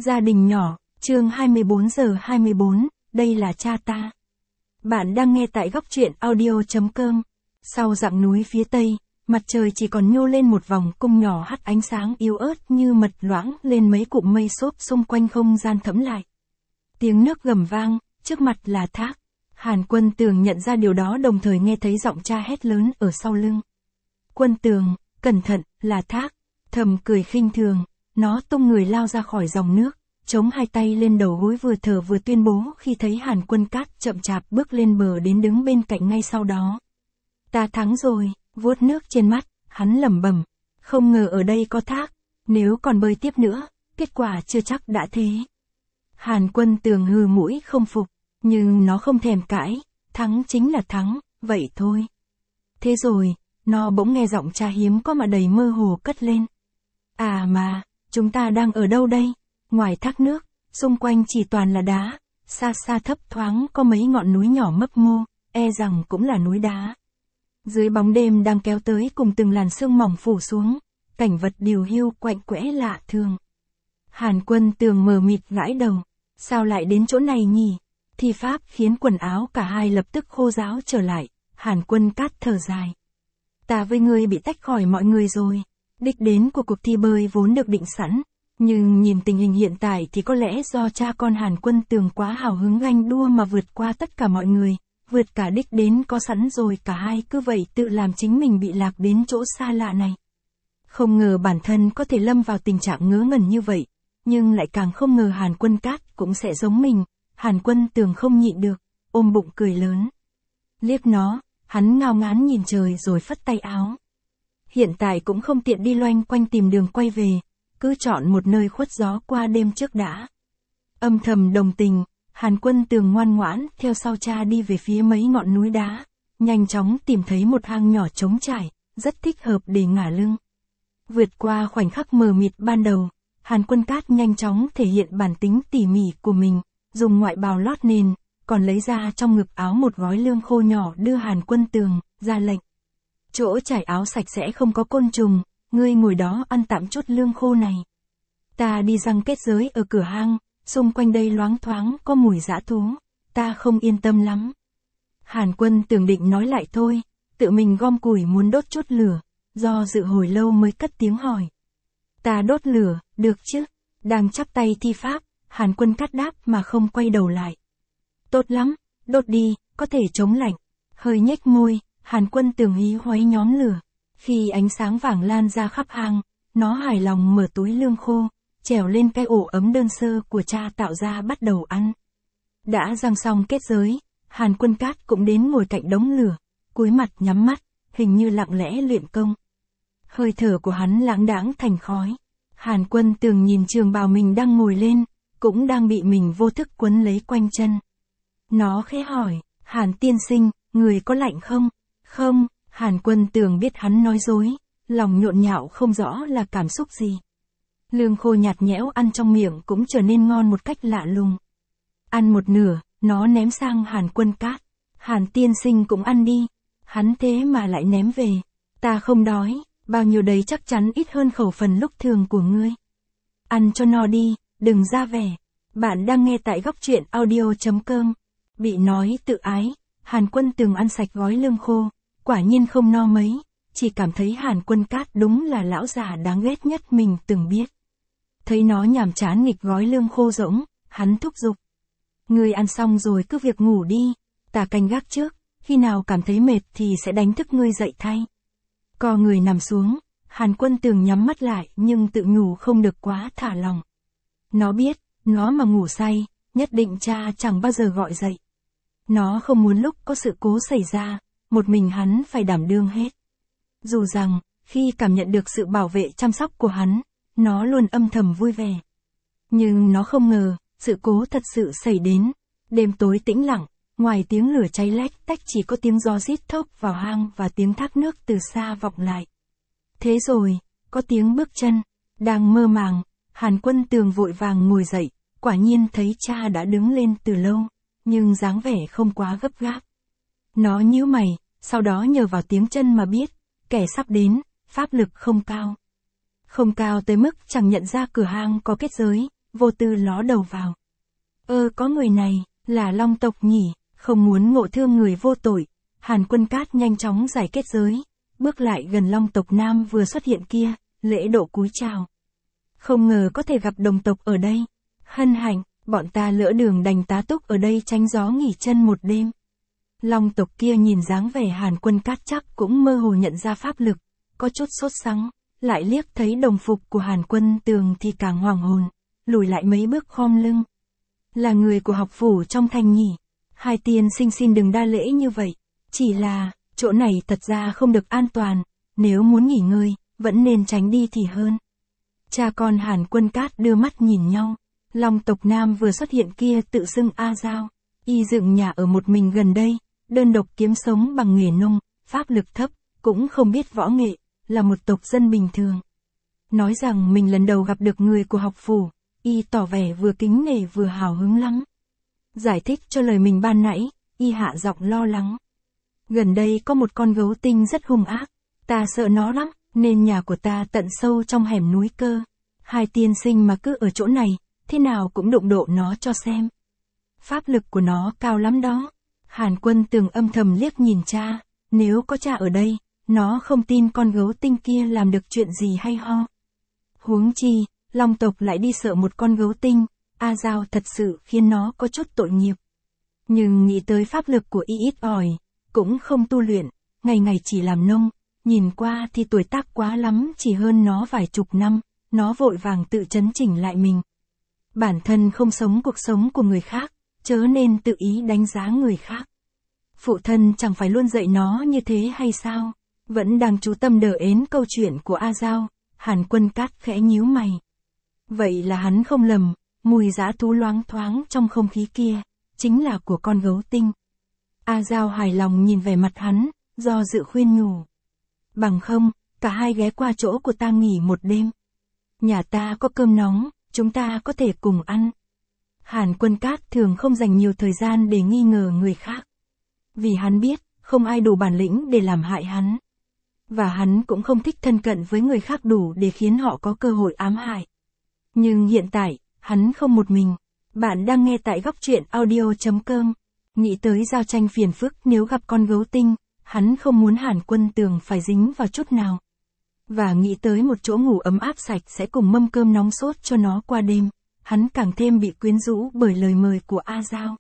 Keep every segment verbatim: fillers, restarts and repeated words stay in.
Gia đình nhỏ, chương hai mươi bốn giờ hai mươi bốn, đây là cha ta. Bạn đang nghe tại góc truyện audio chấm com. Sau dặng núi phía tây, mặt trời chỉ còn nhô lên một vòng cung nhỏ hắt ánh sáng yếu ớt như mật loãng lên mấy cụm mây xốp xung quanh không gian thẫm lại. Tiếng nước gầm vang, trước mặt là thác. Hàn Quân Tường nhận ra điều đó đồng thời nghe thấy giọng cha hét lớn ở sau lưng. Quân Tường, cẩn thận, là thác. Thầm cười khinh thường, nó tung người lao ra khỏi dòng nước, chống hai tay lên đầu gối vừa thở vừa tuyên bố khi thấy Hàn Quân Cát chậm chạp bước lên bờ đến đứng bên cạnh ngay sau đó. Ta thắng rồi, vuốt nước trên mắt, hắn lẩm bẩm, không ngờ ở đây có thác, nếu còn bơi tiếp nữa, kết quả chưa chắc đã thế. Hàn Quân Tường hừ mũi không phục, nhưng nó không thèm cãi, thắng chính là thắng, vậy thôi. Thế rồi, nó bỗng nghe giọng cha hiếm có mà đầy mơ hồ cất lên. À mà, chúng ta đang ở đâu đây? Ngoài thác nước, xung quanh chỉ toàn là đá, xa xa thấp thoáng có mấy ngọn núi nhỏ mấp mô, e rằng cũng là núi đá. Dưới bóng đêm đang kéo tới cùng từng làn sương mỏng phủ xuống, cảnh vật điều hưu quạnh quẽ lạ thường. Hàn Quân Tường mờ mịt gãi đầu, sao lại đến chỗ này nhỉ? Thi pháp khiến quần áo cả hai lập tức khô ráo trở lại, Hàn Quân Cát thở dài. Ta với ngươi bị tách khỏi mọi người rồi. Đích đến của cuộc thi bơi vốn được định sẵn, nhưng nhìn tình hình hiện tại thì có lẽ do cha con Hàn Quân Tường quá hào hứng ganh đua mà vượt qua tất cả mọi người, vượt cả đích đến có sẵn rồi cả hai cứ vậy tự làm chính mình bị lạc đến chỗ xa lạ này. Không ngờ bản thân có thể lâm vào tình trạng ngớ ngẩn như vậy, nhưng lại càng không ngờ Hàn Quân Cát cũng sẽ giống mình. Hàn Quân Tường không nhịn được, ôm bụng cười lớn. Liếc nó, hắn ngao ngán nhìn trời rồi phất tay áo. Hiện tại cũng không tiện đi loanh quanh tìm đường quay về, cứ chọn một nơi khuất gió qua đêm trước đã. Âm thầm đồng tình, Hàn Quân Tường ngoan ngoãn theo sau cha đi về phía mấy ngọn núi đá, nhanh chóng tìm thấy một hang nhỏ trống trải, rất thích hợp để ngả lưng. Vượt qua khoảnh khắc mờ mịt ban đầu, Hàn Quân Cát nhanh chóng thể hiện bản tính tỉ mỉ của mình, dùng ngoại bào lót nền, còn lấy ra trong ngực áo một gói lương khô nhỏ đưa Hàn Quân Tường, ra lệnh. Chỗ trải áo sạch sẽ không có côn trùng, ngươi ngồi đó ăn tạm chút lương khô này. Ta đi răng kết giới ở cửa hang, xung quanh đây loáng thoáng có mùi dã thú, ta không yên tâm lắm. Hàn Quân Tường định nói lại thôi, tự mình gom củi muốn đốt chút lửa, do dự hồi lâu mới cất tiếng hỏi. Ta đốt lửa, được chứ? Đang chắp tay thi pháp, Hàn Quân Cát đáp mà không quay đầu lại. Tốt lắm, đốt đi, có thể chống lạnh. Hơi nhếch môi, Hàn Quân Tường hí hoáy nhóm lửa. Khi ánh sáng vàng lan ra khắp hang, nó hài lòng mở túi lương khô, trèo lên cái ổ ấm đơn sơ của cha tạo ra bắt đầu ăn. Đã rang xong kết giới, Hàn Quân Cát cũng đến ngồi cạnh đống lửa, cúi mặt nhắm mắt, hình như lặng lẽ luyện công. Hơi thở của hắn lãng đãng thành khói. Hàn Quân Tường nhìn trường bào mình đang ngồi lên, cũng đang bị mình vô thức quấn lấy quanh chân. Nó khẽ hỏi, Hàn tiên sinh, người có lạnh không? Không, Hàn Quân Tường biết hắn nói dối, lòng nhộn nhạo không rõ là cảm xúc gì. Lương khô nhạt nhẽo ăn trong miệng cũng trở nên ngon một cách lạ lùng. Ăn một nửa, nó ném sang Hàn Quân Cát. Hàn tiên sinh cũng ăn đi. Hắn thế mà lại ném về. Ta không đói, bao nhiêu đấy chắc chắn ít hơn khẩu phần lúc thường của ngươi. Ăn cho no đi, đừng ra vẻ. Bạn đang nghe tại góc truyện audio chấm com. Bị nói tự ái, Hàn Quân Tường ăn sạch gói lương khô, quả nhiên không no mấy, chỉ cảm thấy Hàn Quân Cát đúng là lão già đáng ghét nhất mình từng biết. Thấy nó nhàm chán nghịch gói lương khô rỗng, hắn thúc giục. Ngươi ăn xong rồi cứ việc ngủ đi, ta canh gác trước, khi nào cảm thấy mệt thì sẽ đánh thức ngươi dậy thay. Co người nằm xuống, Hàn Quân Tường nhắm mắt lại nhưng tự nhủ không được quá thả lòng. Nó biết, nó mà ngủ say, nhất định cha chẳng bao giờ gọi dậy. Nó không muốn lúc có sự cố xảy ra, một mình hắn phải đảm đương hết. Dù rằng, khi cảm nhận được sự bảo vệ chăm sóc của hắn, nó luôn âm thầm vui vẻ. Nhưng nó không ngờ, sự cố thật sự xảy đến. Đêm tối tĩnh lặng, ngoài tiếng lửa cháy lách tách chỉ có tiếng gió rít thốc vào hang và tiếng thác nước từ xa vọng lại. Thế rồi, có tiếng bước chân. Đang mơ màng, Hàn Quân Tường vội vàng ngồi dậy, quả nhiên thấy cha đã đứng lên từ lâu, nhưng dáng vẻ không quá gấp gáp. Nó nhíu mày, sau đó nhờ vào tiếng chân mà biết, kẻ sắp đến, pháp lực không cao. Không cao tới mức chẳng nhận ra cửa hang có kết giới, vô tư ló đầu vào. Ơ có người này, là Long tộc nhỉ, không muốn ngộ thương người vô tội. Hàn Quân Cát nhanh chóng giải kết giới, bước lại gần Long tộc nam vừa xuất hiện kia, lễ độ cúi chào. Không ngờ có thể gặp đồng tộc ở đây. Hân hạnh, bọn ta lỡ đường đành tá túc ở đây tránh gió nghỉ chân một đêm. Long tộc kia nhìn dáng vẻ Hàn Quân Cát chắc cũng mơ hồ nhận ra pháp lực, có chút sốt sắng, lại liếc thấy đồng phục của Hàn Quân Tường thì càng hoàng hồn, lùi lại mấy bước khom lưng. Là người của học phủ trong thành nhỉ? Hai tiên sinh xin đừng đa lễ như vậy, chỉ là, chỗ này thật ra không được an toàn, nếu muốn nghỉ ngơi, vẫn nên tránh đi thì hơn. Cha con Hàn Quân Cát đưa mắt nhìn nhau, Long tộc nam vừa xuất hiện kia tự xưng A Giao, y dựng nhà ở một mình gần đây, đơn độc kiếm sống bằng nghề nông, pháp lực thấp, cũng không biết võ nghệ, là một tộc dân bình thường. Nói rằng mình lần đầu gặp được người của học phủ, y tỏ vẻ vừa kính nể vừa hào hứng lắm. Giải thích cho lời mình ban nãy, y hạ giọng lo lắng. Gần đây có một con gấu tinh rất hung ác, ta sợ nó lắm, nên nhà của ta tận sâu trong hẻm núi cơ. Hai tiên sinh mà cứ ở chỗ này, thế nào cũng đụng độ nó cho xem. Pháp lực của nó cao lắm đó. Hàn Quân Tường âm thầm liếc nhìn cha, nếu có cha ở đây, nó không tin con gấu tinh kia làm được chuyện gì hay ho. Huống chi, Long tộc lại đi sợ một con gấu tinh, A Giao thật sự khiến nó có chút tội nghiệp. Nhưng nghĩ tới pháp lực của y ít ỏi, cũng không tu luyện, ngày ngày chỉ làm nông, nhìn qua thì tuổi tác quá lắm chỉ hơn nó vài chục năm, nó vội vàng tự chấn chỉnh lại mình. Bản thân không sống cuộc sống của người khác, chớ nên tự ý đánh giá người khác. Phụ thân chẳng phải luôn dạy nó như thế hay sao? Vẫn đang chú tâm đờ ến câu chuyện của A Giao, Hàn Quân Cát khẽ nhíu mày. Vậy là hắn không lầm, mùi dã thú loáng thoáng trong không khí kia, chính là của con gấu tinh. A Giao hài lòng nhìn về mặt hắn, do dự khuyên nhủ. Bằng không, cả hai ghé qua chỗ của ta nghỉ một đêm. Nhà ta có cơm nóng, chúng ta có thể cùng ăn. Hàn Quân Cát thường không dành nhiều thời gian để nghi ngờ người khác. Vì hắn biết, không ai đủ bản lĩnh để làm hại hắn. Và hắn cũng không thích thân cận với người khác đủ để khiến họ có cơ hội ám hại. Nhưng hiện tại, hắn không một mình. Bạn đang nghe tại góc truyện audio chấm com. Nghĩ tới giao tranh phiền phức nếu gặp con gấu tinh, hắn không muốn Hàn Quân Tường phải dính vào chút nào. Và nghĩ tới một chỗ ngủ ấm áp sạch sẽ cùng mâm cơm nóng sốt cho nó qua đêm, hắn càng thêm bị quyến rũ bởi lời mời của A Giao.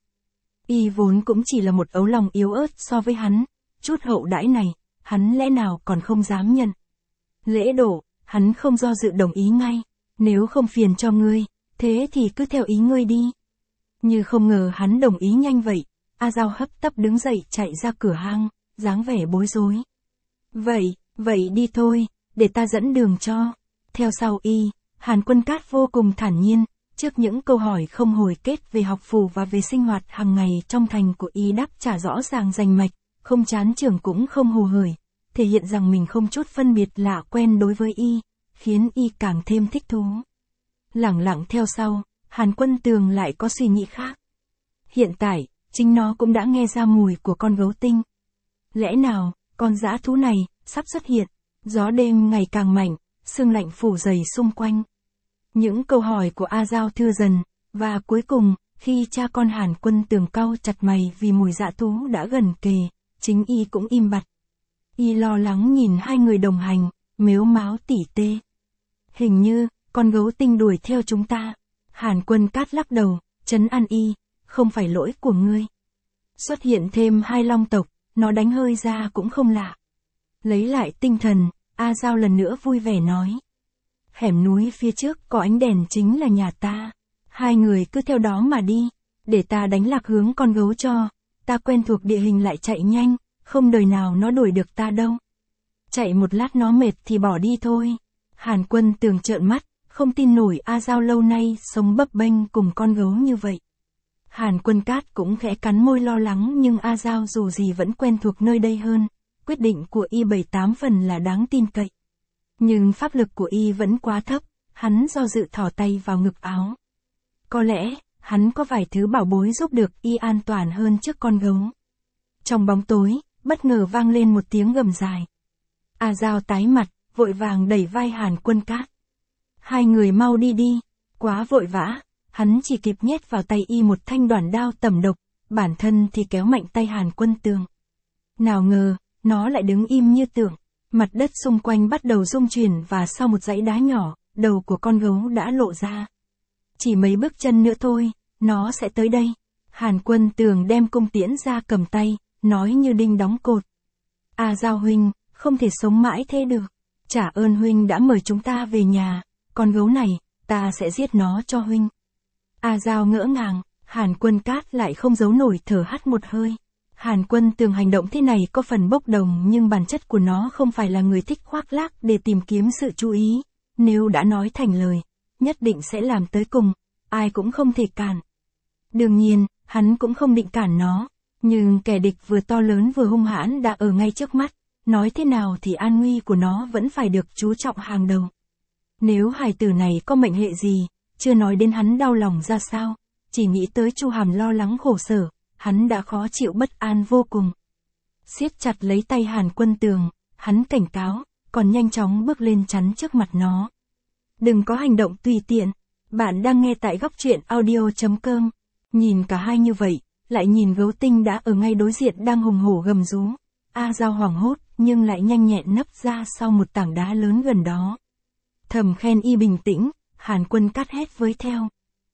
Y vốn cũng chỉ là một ấu lòng yếu ớt so với hắn, chút hậu đãi này, hắn lẽ nào còn không dám nhận. Lễ độ, hắn không do dự đồng ý ngay, nếu không phiền cho ngươi, thế thì cứ theo ý ngươi đi. Như không ngờ hắn đồng ý nhanh vậy, A Giao hấp tấp đứng dậy chạy ra cửa hang, dáng vẻ bối rối. Vậy, vậy đi thôi, để ta dẫn đường cho. Theo sau y, Hàn Quân Cát vô cùng thản nhiên, trước những câu hỏi không hồi kết về học phủ và về sinh hoạt hàng ngày trong thành của y đáp trả rõ ràng rành mạch, không chán chường cũng không hồ hởi, thể hiện rằng mình không chút phân biệt lạ quen đối với y, khiến y càng thêm thích thú. Lẳng lặng theo sau, Hàn Quân Tường lại có suy nghĩ khác. Hiện tại, chính nó cũng đã nghe ra mùi của con gấu tinh. Lẽ nào, con dã thú này, sắp xuất hiện, gió đêm ngày càng mạnh, sương lạnh phủ dày xung quanh. Những câu hỏi của A Giao thưa dần, và cuối cùng, khi cha con Hàn Quân Tường cau chặt mày vì mùi dã thú đã gần kề, chính y cũng im bặt. Y lo lắng nhìn hai người đồng hành, mếu máo tỉ tê. Hình như, con gấu tinh đuổi theo chúng ta. Hàn Quân Cát lắc đầu, trấn an y, không phải lỗi của ngươi. Xuất hiện thêm hai long tộc, nó đánh hơi ra cũng không lạ. Lấy lại tinh thần, A Giao lần nữa vui vẻ nói. Hẻm núi phía trước có ánh đèn chính là nhà ta. Hai người cứ theo đó mà đi, để ta đánh lạc hướng con gấu cho. Ta quen thuộc địa hình lại chạy nhanh, không đời nào nó đuổi được ta đâu. Chạy một lát nó mệt thì bỏ đi thôi. Hàn Quân Tường trợn mắt, không tin nổi A Giao lâu nay sống bấp bênh cùng con gấu như vậy. Hàn Quân Cát cũng khẽ cắn môi lo lắng nhưng A Giao dù gì vẫn quen thuộc nơi đây hơn. Quyết định của y bảy tám phần là đáng tin cậy. Nhưng pháp lực của y vẫn quá thấp, hắn do dự thỏ tay vào ngực áo. Có lẽ, hắn có vài thứ bảo bối giúp được y an toàn hơn trước con gấu. Trong bóng tối, bất ngờ vang lên một tiếng gầm dài. A Giao tái mặt, vội vàng đẩy vai Hàn Quân Cát. Hai người mau đi đi, Quá vội vã, hắn chỉ kịp nhét vào tay y một thanh đoản đao tẩm độc, bản thân thì kéo mạnh tay Hàn Quân Tường. Nào ngờ, nó lại đứng im như tượng, mặt đất xung quanh bắt đầu rung chuyển và sau một dãy đá nhỏ, đầu của con gấu đã lộ ra. Chỉ mấy bước chân nữa thôi, nó sẽ tới đây. Hàn Quân Tường đem cung tiễn ra cầm tay, nói như đinh đóng cột. A Giao huynh, không thể sống mãi thế được. Trả ơn huynh đã mời chúng ta về nhà, con gấu này, ta sẽ giết nó cho huynh. A Giao ngỡ ngàng, Hàn Quân Cát lại không giấu nổi thở hắt một hơi. Hàn Quân Tường hành động thế này có phần bốc đồng nhưng bản chất của nó không phải là người thích khoác lác để tìm kiếm sự chú ý. Nếu đã nói thành lời, nhất định sẽ làm tới cùng, ai cũng không thể cản. Đương nhiên, hắn cũng không định cản nó, nhưng kẻ địch vừa to lớn vừa hung hãn đã ở ngay trước mắt, nói thế nào thì an nguy của nó vẫn phải được chú trọng hàng đầu. Nếu hài tử này có mệnh hệ gì, chưa nói đến hắn đau lòng ra sao, chỉ nghĩ tới Chu Hàm lo lắng khổ sở, hắn đã khó chịu bất an vô cùng. Siết chặt lấy tay Hàn Quân Tường, hắn cảnh cáo, còn nhanh chóng bước lên chắn trước mặt nó. Đừng có hành động tùy tiện, bạn đang nghe tại góc truyện audio chấm com. Nhìn cả hai như vậy, lại nhìn gấu tinh đã ở ngay đối diện đang hùng hổ gầm rú. A Giao hoảng hốt, nhưng lại nhanh nhẹn nấp ra sau một tảng đá lớn gần đó. Thầm khen y bình tĩnh, Hàn Quân Cát hét với theo.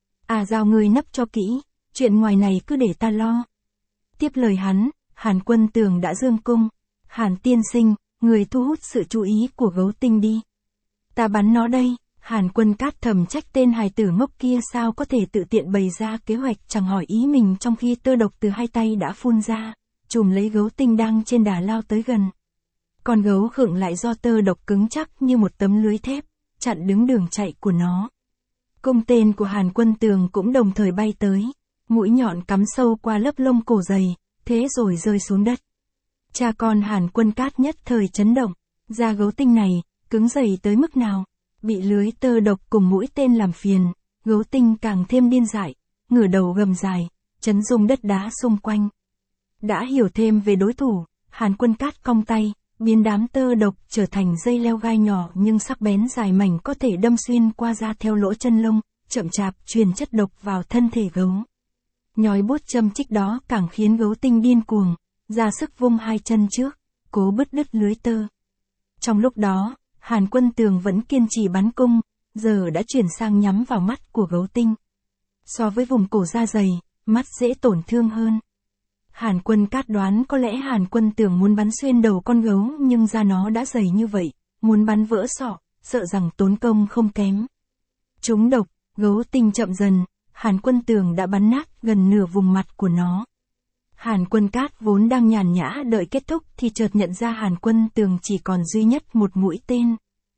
A Giao ngươi nấp cho kỹ, chuyện ngoài này cứ để ta lo. Tiếp lời hắn, Hàn Quân Tường đã dương cung. Hàn tiên sinh, người thu hút sự chú ý của gấu tinh đi. Ta bắn nó đây. Hàn Quân Cát thầm trách tên hài tử ngốc kia sao có thể tự tiện bày ra kế hoạch chẳng hỏi ý mình trong khi tơ độc từ hai tay đã phun ra, chùm lấy gấu tinh đang trên đà lao tới gần. Con gấu khựng lại do tơ độc cứng chắc như một tấm lưới thép, chặn đứng đường chạy của nó. Cung tên của Hàn Quân Tường cũng đồng thời bay tới, mũi nhọn cắm sâu qua lớp lông cổ dày, thế rồi rơi xuống đất. Cha con Hàn Quân Cát nhất thời chấn động, da gấu tinh này, cứng dày tới mức nào? Bị lưới tơ độc cùng mũi tên làm phiền, gấu tinh càng thêm điên dại, ngửa đầu gầm dài, chấn rung đất đá xung quanh. Đã hiểu thêm về đối thủ, Hàn Quân Cát cong tay, biến đám tơ độc trở thành dây leo gai nhỏ nhưng sắc bén dài mảnh có thể đâm xuyên qua da theo lỗ chân lông, chậm chạp truyền chất độc vào thân thể gấu. Nhói buốt châm chích đó càng khiến gấu tinh điên cuồng, ra sức vung hai chân trước, cố bứt đứt lưới tơ. Trong lúc đó, Hàn Quân Tường vẫn kiên trì bắn cung, giờ đã chuyển sang nhắm vào mắt của gấu tinh. So với vùng cổ da dày, mắt dễ tổn thương hơn. Hàn Quân Cát đoán có lẽ Hàn Quân Tường muốn bắn xuyên đầu con gấu nhưng da nó đã dày như vậy, muốn bắn vỡ sọ, sợ rằng tốn công không kém. Trúng độc, gấu tinh chậm dần, Hàn Quân Tường đã bắn nát gần nửa vùng mặt của nó. Hàn Quân Cát vốn đang nhàn nhã đợi kết thúc thì chợt nhận ra Hàn Quân Tường chỉ còn duy nhất một mũi tên.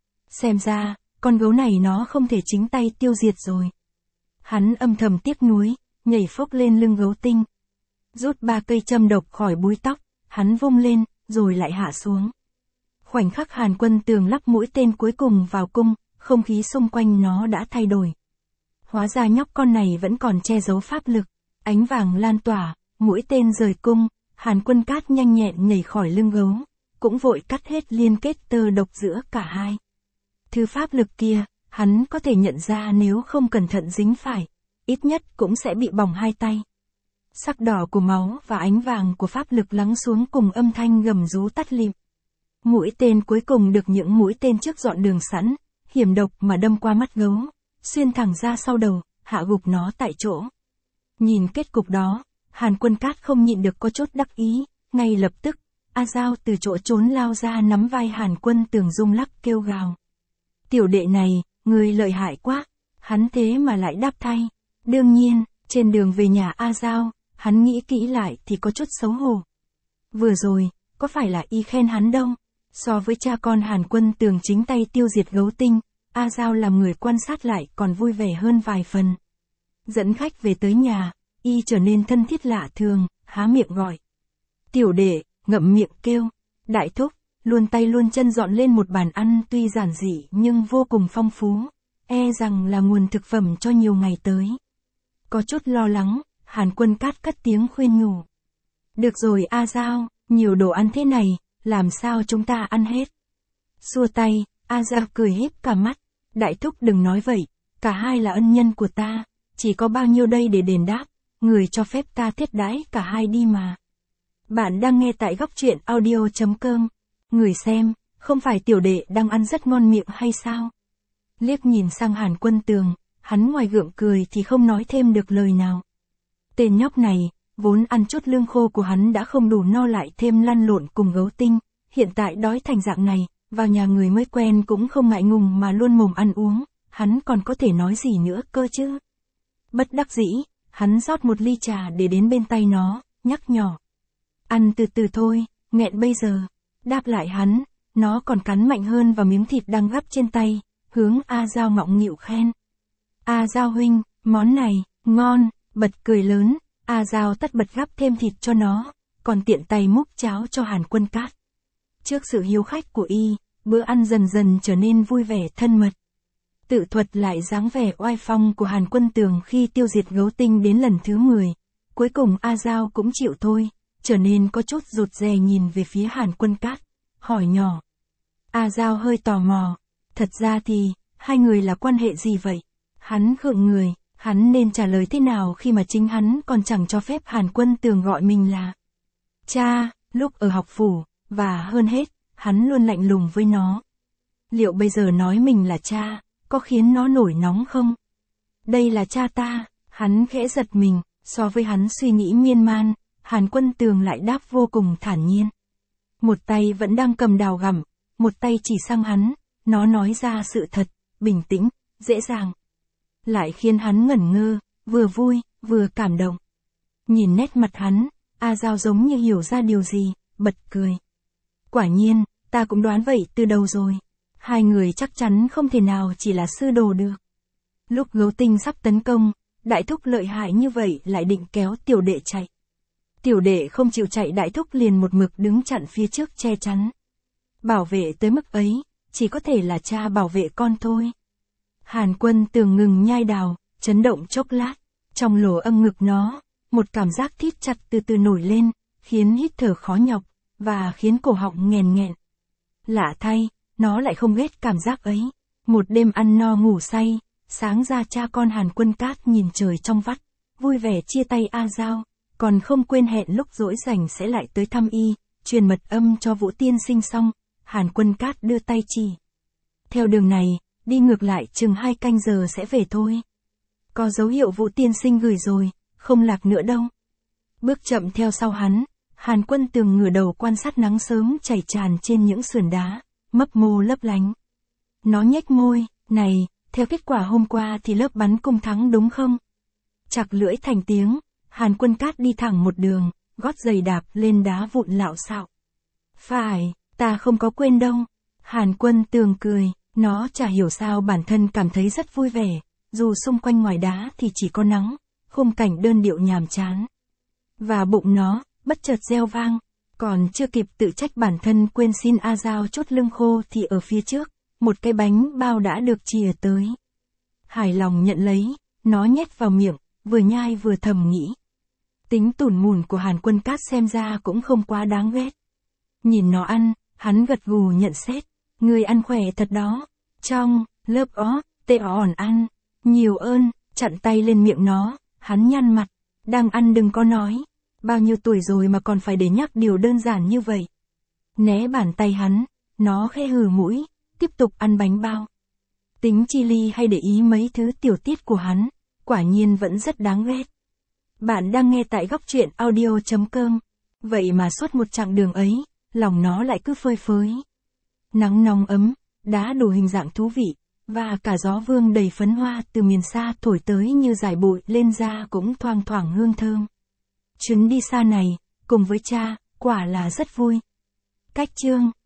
Xem ra, con gấu này nó không thể chính tay tiêu diệt rồi. Hắn âm thầm tiếc nuối, nhảy phốc lên lưng gấu tinh. Rút ba cây châm độc khỏi búi tóc, hắn vung lên, rồi lại hạ xuống. Khoảnh khắc Hàn Quân Tường lắp mũi tên cuối cùng vào cung, không khí xung quanh nó đã thay đổi. Hóa ra nhóc con này vẫn còn che giấu pháp lực, ánh vàng lan tỏa. Mũi tên rời cung, Hàn Quân Cát nhanh nhẹn nhảy khỏi lưng gấu, cũng vội cắt hết liên kết tơ độc giữa cả hai. Thứ pháp lực kia, hắn có thể nhận ra nếu không cẩn thận dính phải, ít nhất cũng sẽ bị bỏng hai tay. Sắc đỏ của máu và ánh vàng của pháp lực lắng xuống cùng âm thanh gầm rú tắt lịm. Mũi tên cuối cùng được những mũi tên trước dọn đường sẵn, hiểm độc mà đâm qua mắt gấu, xuyên thẳng ra sau đầu, hạ gục nó tại chỗ. Nhìn kết cục đó, Hàn Quân Cát không nhịn được có chút đắc ý, ngay lập tức, A Giao từ chỗ trốn lao ra nắm vai Hàn Quân Tường rung lắc kêu gào. Tiểu đệ này, người lợi hại quá, hắn thế mà lại đáp thay. Đương nhiên, trên đường về nhà A Giao, hắn nghĩ kỹ lại thì có chút xấu hổ. Vừa rồi, có phải là y khen hắn đâu? So với cha con Hàn Quân Tường chính tay tiêu diệt gấu tinh, A Giao làm người quan sát lại còn vui vẻ hơn vài phần. Dẫn khách về tới nhà, y trở nên thân thiết lạ thường, há miệng gọi. Tiểu đệ, ngậm miệng kêu. Đại thúc, luôn tay luôn chân dọn lên một bàn ăn tuy giản dị nhưng vô cùng phong phú, e rằng là nguồn thực phẩm cho nhiều ngày tới. Có chút lo lắng, Hàn Quân Cát cất tiếng khuyên nhủ. Được rồi A Giao, nhiều đồ ăn thế này, làm sao chúng ta ăn hết? Xua tay, A Giao cười híp cả mắt. Đại thúc đừng nói vậy, cả hai là ân nhân của ta, chỉ có bao nhiêu đây để đền đáp, người cho phép ta thiết đãi cả hai đi mà. Bạn đang nghe tại góc truyện audio chấm com. Người xem, không phải tiểu đệ đang ăn rất ngon miệng hay sao? Liếc nhìn sang Hàn Quân Tường, hắn ngoài gượng cười thì không nói thêm được lời nào. Tên nhóc này, vốn ăn chút lương khô của hắn đã không đủ no lại thêm lăn lộn cùng gấu tinh, hiện tại đói thành dạng này, vào nhà người mới quen cũng không ngại ngùng mà luôn mồm ăn uống, hắn còn có thể nói gì nữa cơ chứ? Bất đắc dĩ, hắn rót một ly trà để đến bên tay nó, nhắc nhỏ. Ăn từ từ thôi, nghẹn bây giờ. Đáp lại hắn, nó còn cắn mạnh hơn vào miếng thịt đang gắp trên tay, hướng A Giao ngọng nghịu khen. A Giao huynh, món này, ngon, bật cười lớn, A Giao tất bật gắp thêm thịt cho nó, còn tiện tay múc cháo cho Hàn Quân Cát. Trước sự hiếu khách của y, bữa ăn dần dần trở nên vui vẻ thân mật. Tự thuật lại dáng vẻ oai phong của Hàn Quân Tường khi tiêu diệt gấu tinh đến lần thứ mười. Cuối cùng A Giao cũng chịu thôi, trở nên có chút rụt rè nhìn về phía Hàn Quân Cát, hỏi nhỏ. A Giao hơi tò mò, thật ra thì, hai người là quan hệ gì vậy? Hắn gượng người, hắn nên trả lời thế nào khi mà chính hắn còn chẳng cho phép Hàn Quân Tường gọi mình là cha, lúc ở học phủ, và hơn hết, hắn luôn lạnh lùng với nó. Liệu bây giờ nói mình là cha, có khiến nó nổi nóng không? Đây là cha ta, hắn khẽ giật mình, so với hắn suy nghĩ miên man, Hàn Quân Tường lại đáp vô cùng thản nhiên. Một tay vẫn đang cầm đào gặm, một tay chỉ sang hắn, nó nói ra sự thật, bình tĩnh, dễ dàng. Lại khiến hắn ngẩn ngơ, vừa vui, vừa cảm động. Nhìn nét mặt hắn, A Giao giống như hiểu ra điều gì, bật cười. Quả nhiên, ta cũng đoán vậy từ đầu rồi. Hai người chắc chắn không thể nào chỉ là sư đồ được. Lúc gấu tinh sắp tấn công, đại thúc lợi hại như vậy lại định kéo tiểu đệ chạy. Tiểu đệ không chịu chạy, đại thúc liền một mực đứng chặn phía trước che chắn. Bảo vệ tới mức ấy, chỉ có thể là cha bảo vệ con thôi. Hàn Quân Tường ngừng nhai đào, chấn động chốc lát, trong lỗ âm ngực nó, một cảm giác thít chặt từ từ nổi lên, khiến hít thở khó nhọc, và khiến cổ họng nghèn nghẹn. Lạ thay, nó lại không ghét cảm giác ấy. Một đêm ăn no ngủ say, sáng ra cha con Hàn Quân Cát nhìn trời trong vắt, vui vẻ chia tay A Giao, còn không quên hẹn lúc rỗi rảnh sẽ lại tới thăm y, truyền mật âm cho Vũ Tiên Sinh xong, Hàn Quân Cát đưa tay chỉ. Theo đường này, đi ngược lại chừng hai canh giờ sẽ về thôi. Có dấu hiệu Vũ Tiên Sinh gửi rồi, không lạc nữa đâu. Bước chậm theo sau hắn, Hàn Quân Tường ngửa đầu quan sát nắng sớm chảy tràn trên những sườn đá, mấp mô lấp lánh. Nó nhếch môi, này, theo kết quả hôm qua thì lớp bắn cung thắng đúng không? Chặt lưỡi thành tiếng, Hàn Quân Cát đi thẳng một đường, gót giày đạp lên đá vụn lạo xạo. Phải, ta không có quên đâu. Hàn Quân Tường cười, nó chả hiểu sao bản thân cảm thấy rất vui vẻ, dù xung quanh ngoài đá thì chỉ có nắng, khung cảnh đơn điệu nhàm chán. Và bụng nó, bất chợt reo vang, còn chưa kịp tự trách bản thân quên xin A Giao chút lương khô thì ở phía trước, một cái bánh bao đã được chìa tới. Hài lòng nhận lấy, nó nhét vào miệng, vừa nhai vừa thầm nghĩ. Tính tủn mủn của Hàn Quân Cát xem ra cũng không quá đáng ghét. Nhìn nó ăn, hắn gật gù nhận xét, người ăn khỏe thật đó. Trong, lớp ó, tê ỏn ăn, nhiều ơn, chặn tay lên miệng nó, hắn nhăn mặt, đang ăn đừng có nói. Bao nhiêu tuổi rồi mà còn phải để nhắc điều đơn giản như vậy. Né bàn tay hắn, nó khẽ hừ mũi, tiếp tục ăn bánh bao. Tính chi ly hay để ý mấy thứ tiểu tiết của hắn, quả nhiên vẫn rất đáng ghét. Bạn đang nghe tại góc truyện audio chấm com. Vậy mà suốt một chặng đường ấy, lòng nó lại cứ phơi phới. Nắng nóng ấm, đá đủ hình dạng thú vị, và cả gió vương đầy phấn hoa từ miền xa thổi tới như dải bụi lên da cũng thoang thoảng hương thơm. Chuyến đi xa này, cùng với cha, quả là rất vui. Cách chương